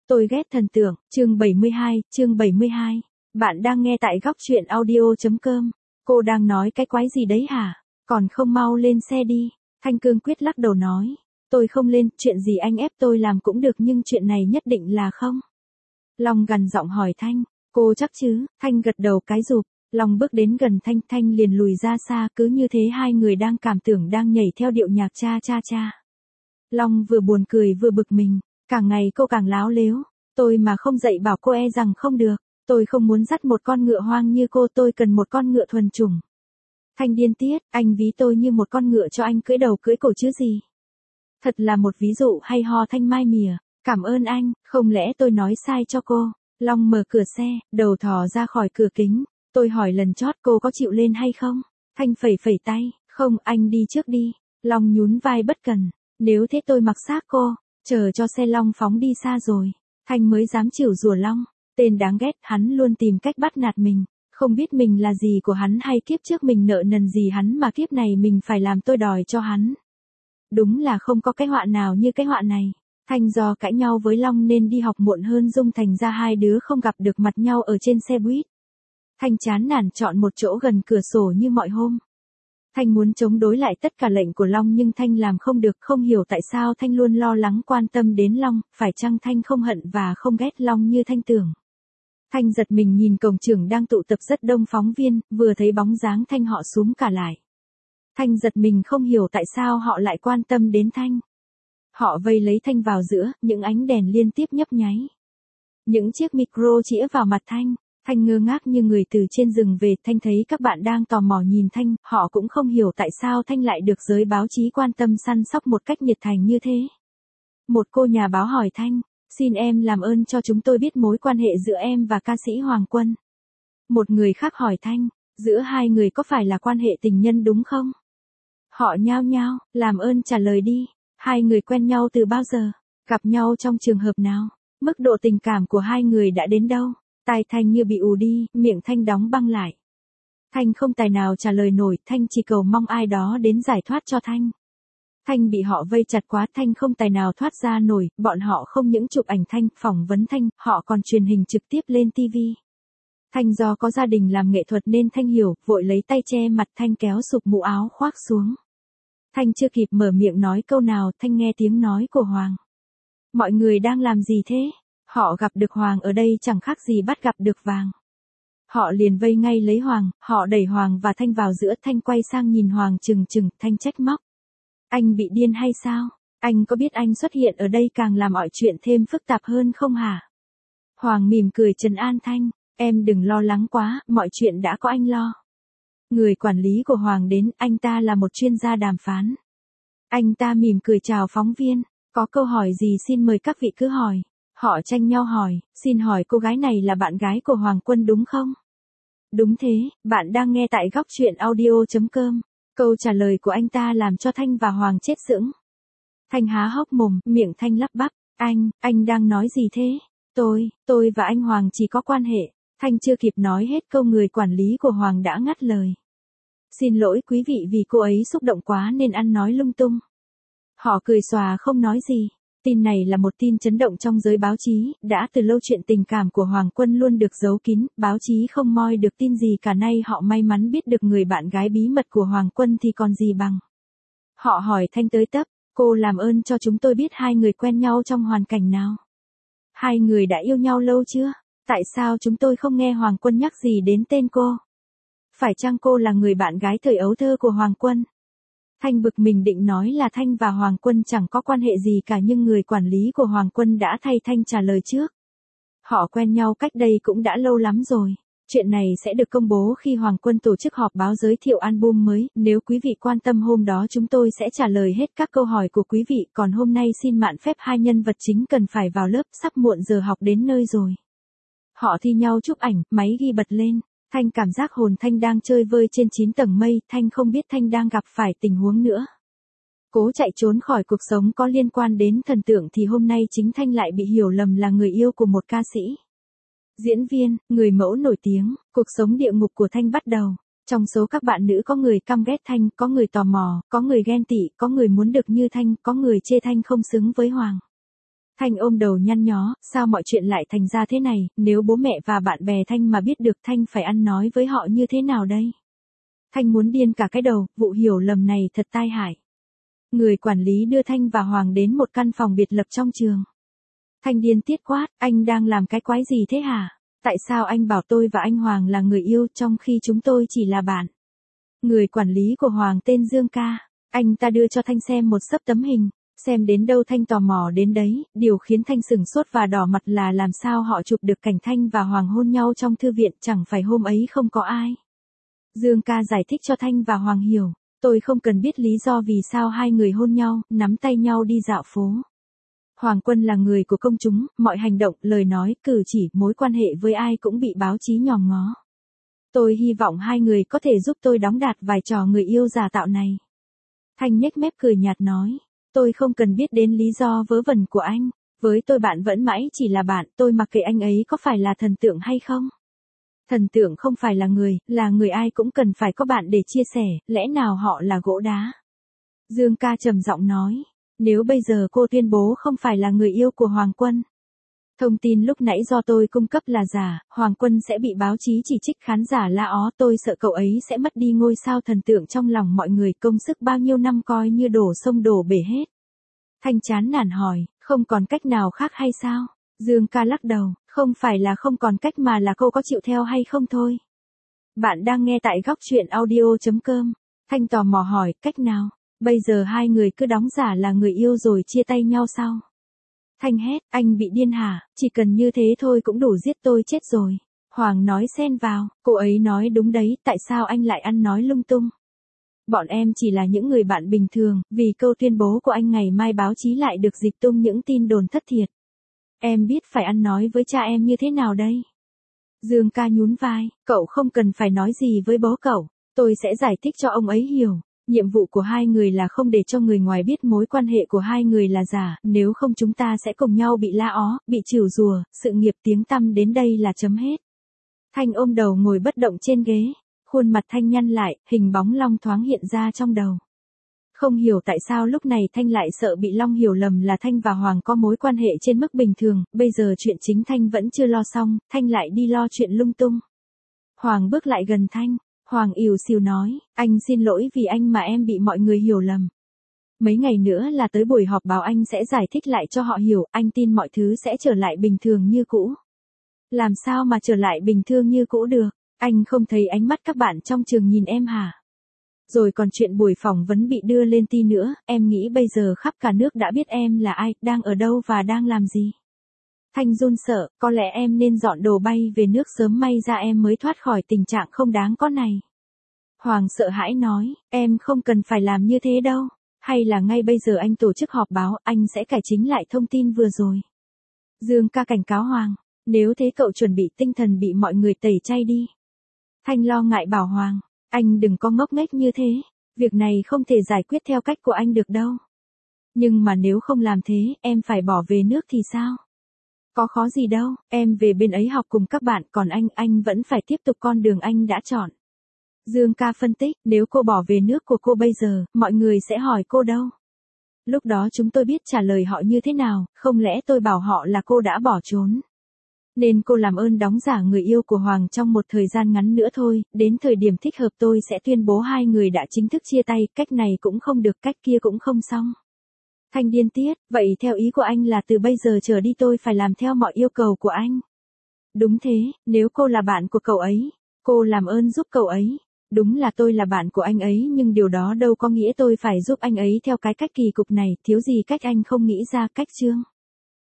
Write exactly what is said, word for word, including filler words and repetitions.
Tôi ghét thần tượng, chương bảy mươi hai, chương bảy mươi hai. Bạn đang nghe tại góc truyện audio.com. Cô đang nói cái quái gì đấy hả? Còn không mau lên xe đi. Thanh cương quyết lắc đầu nói. Tôi không lên, chuyện gì anh ép tôi làm cũng được nhưng chuyện này nhất định là không. Long gằn giọng hỏi Thanh. Cô chắc chứ? Thanh gật đầu cái rụp. Long bước đến gần Thanh, Thanh liền lùi ra xa, cứ như thế hai người đang cảm tưởng đang nhảy theo điệu nhạc cha cha cha. Long vừa buồn cười vừa bực mình. Càng ngày cô càng láo lếu. Tôi mà không dạy bảo cô e rằng không được. Tôi không muốn dắt một con ngựa hoang như cô, tôi cần một con ngựa thuần chủng. Thanh điên tiết, anh ví tôi như một con ngựa cho anh cưỡi đầu cưỡi cổ chứ gì. Thật là một ví dụ hay ho. Thanh mai mỉa. Cảm ơn anh, không lẽ tôi nói sai cho cô. Long mở cửa xe, đầu thò ra khỏi cửa kính. Tôi hỏi lần chót cô có chịu lên hay không? Thanh phẩy phẩy tay, không, anh đi trước đi. Long nhún vai bất cần. Nếu thế tôi mặc xác cô. Chờ cho xe Long phóng đi xa rồi. Thanh mới dám chịu rủa Long. Tên đáng ghét, hắn luôn tìm cách bắt nạt mình. Không biết mình là gì của hắn hay kiếp trước mình nợ nần gì hắn mà kiếp này mình phải làm tôi đòi cho hắn. Đúng là không có cái họa nào như cái họa này. Thanh do cãi nhau với Long nên đi học muộn hơn Dung, thành ra hai đứa không gặp được mặt nhau ở trên xe buýt. Thanh chán nản chọn một chỗ gần cửa sổ như mọi hôm. Thanh muốn chống đối lại tất cả lệnh của Long nhưng Thanh làm không được, không hiểu tại sao Thanh luôn lo lắng quan tâm đến Long, phải chăng Thanh không hận và không ghét Long như Thanh tưởng. Thanh giật mình nhìn cổng trường đang tụ tập rất đông phóng viên, vừa thấy bóng dáng Thanh họ xúm cả lại. Thanh giật mình không hiểu tại sao họ lại quan tâm đến Thanh. Họ vây lấy Thanh vào giữa, những ánh đèn liên tiếp nhấp nháy. Những chiếc micro chĩa vào mặt Thanh. Thanh ngơ ngác như người từ trên rừng về. Thanh thấy các bạn đang tò mò nhìn Thanh, họ cũng không hiểu tại sao Thanh lại được giới báo chí quan tâm săn sóc một cách nhiệt thành như thế. Một cô nhà báo hỏi Thanh, xin em làm ơn cho chúng tôi biết mối quan hệ giữa em và ca sĩ Hoàng Quân. Một người khác hỏi Thanh, giữa hai người có phải là quan hệ tình nhân đúng không? Họ nhao nhao, làm ơn trả lời đi, hai người quen nhau từ bao giờ, gặp nhau trong trường hợp nào, mức độ tình cảm của hai người đã đến đâu? Tai Thanh như bị ù đi, miệng Thanh đóng băng lại. Thanh không tài nào trả lời nổi, Thanh chỉ cầu mong ai đó đến giải thoát cho Thanh. Thanh bị họ vây chặt quá, Thanh không tài nào thoát ra nổi, bọn họ không những chụp ảnh Thanh, phỏng vấn Thanh, họ còn truyền hình trực tiếp lên ti vi. Thanh do có gia đình làm nghệ thuật nên Thanh hiểu, vội lấy tay che mặt Thanh kéo sụp mũ áo khoác xuống. Thanh chưa kịp mở miệng nói câu nào, Thanh nghe tiếng nói của Hoàng. Mọi người đang làm gì thế? Họ gặp được Hoàng ở đây chẳng khác gì bắt gặp được vàng. Họ liền vây ngay lấy Hoàng, họ đẩy Hoàng và Thanh vào giữa. Thanh quay sang nhìn Hoàng chừng chừng, Thanh trách móc. Anh bị điên hay sao? Anh có biết anh xuất hiện ở đây càng làm mọi chuyện thêm phức tạp hơn không hả? Hoàng mỉm cười trấn an Thanh, em đừng lo lắng quá, mọi chuyện đã có anh lo. Người quản lý của Hoàng đến, anh ta là một chuyên gia đàm phán. Anh ta mỉm cười chào phóng viên, có câu hỏi gì xin mời các vị cứ hỏi. Họ tranh nhau hỏi, xin hỏi cô gái này là bạn gái của Hoàng Quân đúng không? Đúng thế, bạn đang nghe tại góc truyện audio.com. Câu trả lời của anh ta làm cho Thanh và Hoàng chết sững. Thanh há hốc mồm, miệng Thanh lắp bắp, anh, anh đang nói gì thế? Tôi, tôi và anh Hoàng chỉ có quan hệ. Thanh chưa kịp nói hết câu người quản lý của Hoàng đã ngắt lời. Xin lỗi quý vị vì cô ấy xúc động quá nên ăn nói lung tung. Họ cười xòa không nói gì. Tin này là một tin chấn động trong giới báo chí, đã từ lâu chuyện tình cảm của Hoàng Quân luôn được giấu kín, báo chí không moi được tin gì cả, nay họ may mắn biết được người bạn gái bí mật của Hoàng Quân thì còn gì bằng. Họ hỏi Thanh tới tấp, cô làm ơn cho chúng tôi biết hai người quen nhau trong hoàn cảnh nào. Hai người đã yêu nhau lâu chưa? Tại sao chúng tôi không nghe Hoàng Quân nhắc gì đến tên cô? Phải chăng cô là người bạn gái thời ấu thơ của Hoàng Quân? Thanh bực mình định nói là Thanh và Hoàng Quân chẳng có quan hệ gì cả nhưng người quản lý của Hoàng Quân đã thay Thanh trả lời trước. Họ quen nhau cách đây cũng đã lâu lắm rồi. Chuyện này sẽ được công bố khi Hoàng Quân tổ chức họp báo giới thiệu album mới. Nếu quý vị quan tâm hôm đó chúng tôi sẽ trả lời hết các câu hỏi của quý vị. Còn hôm nay xin mạn phép hai nhân vật chính cần phải vào lớp, sắp muộn giờ học đến nơi rồi. Họ thi nhau chụp ảnh, máy ghi bật lên. Thanh cảm giác hồn Thanh đang chơi vơi trên chín tầng mây, Thanh không biết Thanh đang gặp phải tình huống nữa. Cố chạy trốn khỏi cuộc sống có liên quan đến thần tượng thì hôm nay chính Thanh lại bị hiểu lầm là người yêu của một ca sĩ. Diễn viên, người mẫu nổi tiếng, cuộc sống địa ngục của Thanh bắt đầu. Trong số các bạn nữ có người căm ghét Thanh, có người tò mò, có người ghen tị, có người muốn được như Thanh, có người chê Thanh không xứng với Hoàng. Thanh ôm đầu nhăn nhó, sao mọi chuyện lại thành ra thế này, nếu bố mẹ và bạn bè Thanh mà biết được Thanh phải ăn nói với họ như thế nào đây? Thanh muốn điên cả cái đầu, vụ hiểu lầm này thật tai hại. Người quản lý đưa Thanh và Hoàng đến một căn phòng biệt lập trong trường. Thanh điên tiết quát, anh đang làm cái quái gì thế hả? Tại sao anh bảo tôi và anh Hoàng là người yêu trong khi chúng tôi chỉ là bạn? Người quản lý của Hoàng tên Dương Ca, anh ta đưa cho Thanh xem một xấp tấm hình, xem đến đâu Thanh tò mò đến đấy, điều khiến Thanh sửng sốt và đỏ mặt là làm sao họ chụp được cảnh Thanh và Hoàng hôn nhau trong thư viện, chẳng phải hôm ấy không có ai. Dương Ca giải thích cho Thanh và Hoàng hiểu, tôi không cần biết lý do vì sao hai người hôn nhau, nắm tay nhau đi dạo phố. Hoàng Quân là người của công chúng, mọi hành động, lời nói, cử chỉ, mối quan hệ với ai cũng bị báo chí nhòm ngó. Tôi hy vọng hai người có thể giúp tôi đóng đạt vai trò người yêu giả tạo này. Thanh nhếch mép cười nhạt nói, tôi không cần biết đến lý do vớ vẩn của anh, với tôi bạn vẫn mãi chỉ là bạn, tôi mặc kệ anh ấy có phải là thần tượng hay không. Thần tượng không phải là người, là người ai cũng cần phải có bạn để chia sẻ, lẽ nào họ là gỗ đá. Dương Ca trầm giọng nói, nếu bây giờ cô tuyên bố không phải là người yêu của Hoàng Quân. Thông tin lúc nãy do tôi cung cấp là giả, Hoàng Quân sẽ bị báo chí chỉ trích, khán giả la ó, tôi sợ cậu ấy sẽ mất đi ngôi sao thần tượng trong lòng mọi người, công sức bao nhiêu năm coi như đổ sông đổ bể hết. Thanh chán nản hỏi, không còn cách nào khác hay sao? Dương Ca lắc đầu, không phải là không còn cách mà là cô có chịu theo hay không thôi. Bạn đang nghe tại góc truyện audio chấm com. Thanh tò mò hỏi, cách nào? Bây giờ hai người cứ đóng giả là người yêu rồi chia tay nhau sao? Thanh hét, anh bị điên hả, chỉ cần như thế thôi cũng đủ giết tôi chết rồi. Hoàng nói xen vào, cô ấy nói đúng đấy, tại sao anh lại ăn nói lung tung? Bọn em chỉ là những người bạn bình thường, vì câu tuyên bố của anh ngày mai báo chí lại được dịch tung những tin đồn thất thiệt. Em biết phải ăn nói với cha em như thế nào đây? Dương Ca nhún vai, cậu không cần phải nói gì với bố cậu, tôi sẽ giải thích cho ông ấy hiểu. Nhiệm vụ của hai người là không để cho người ngoài biết mối quan hệ của hai người là giả, nếu không chúng ta sẽ cùng nhau bị la ó, bị chửi rủa, sự nghiệp tiếng tăm đến đây là chấm hết. Thanh ôm đầu ngồi bất động trên ghế, khuôn mặt Thanh nhăn lại, hình bóng Long thoáng hiện ra trong đầu. Không hiểu tại sao lúc này Thanh lại sợ bị Long hiểu lầm là Thanh và Hoàng có mối quan hệ trên mức bình thường, bây giờ chuyện chính Thanh vẫn chưa lo xong, Thanh lại đi lo chuyện lung tung. Hoàng bước lại gần Thanh. Hoàng ỉu xìu nói, anh xin lỗi vì anh mà em bị mọi người hiểu lầm. Mấy ngày nữa là tới buổi họp báo, anh sẽ giải thích lại cho họ hiểu, anh tin mọi thứ sẽ trở lại bình thường như cũ. Làm sao mà trở lại bình thường như cũ được, anh không thấy ánh mắt các bạn trong trường nhìn em hả? Rồi còn chuyện buổi phỏng vấn bị đưa lên ti nữa, em nghĩ bây giờ khắp cả nước đã biết em là ai, đang ở đâu và đang làm gì. Thanh run sợ, có lẽ em nên dọn đồ bay về nước sớm, may ra em mới thoát khỏi tình trạng không đáng có này. Hoàng sợ hãi nói, em không cần phải làm như thế đâu, hay là ngay bây giờ anh tổ chức họp báo, anh sẽ cải chính lại thông tin vừa rồi. Dương Ca cảnh cáo Hoàng, nếu thế cậu chuẩn bị tinh thần bị mọi người tẩy chay đi. Thanh lo ngại bảo Hoàng, anh đừng có ngốc nghếch như thế, việc này không thể giải quyết theo cách của anh được đâu. Nhưng mà nếu không làm thế, em phải bỏ về nước thì sao? Có khó gì đâu, em về bên ấy học cùng các bạn, còn anh, anh vẫn phải tiếp tục con đường anh đã chọn. Dương Ca phân tích, nếu cô bỏ về nước của cô bây giờ, mọi người sẽ hỏi cô đâu? Lúc đó chúng tôi biết trả lời họ như thế nào, không lẽ tôi bảo họ là cô đã bỏ trốn? Nên cô làm ơn đóng giả người yêu của Hoàng trong một thời gian ngắn nữa thôi, đến thời điểm thích hợp tôi sẽ tuyên bố hai người đã chính thức chia tay, cách này cũng không được, cách kia cũng không xong. Thanh điên tiết, vậy theo ý của anh là từ bây giờ trở đi tôi phải làm theo mọi yêu cầu của anh. Đúng thế, nếu cô là bạn của cậu ấy, cô làm ơn giúp cậu ấy. Đúng là tôi là bạn của anh ấy nhưng điều đó đâu có nghĩa tôi phải giúp anh ấy theo cái cách kỳ cục này, thiếu gì cách anh không nghĩ ra, cách Trương.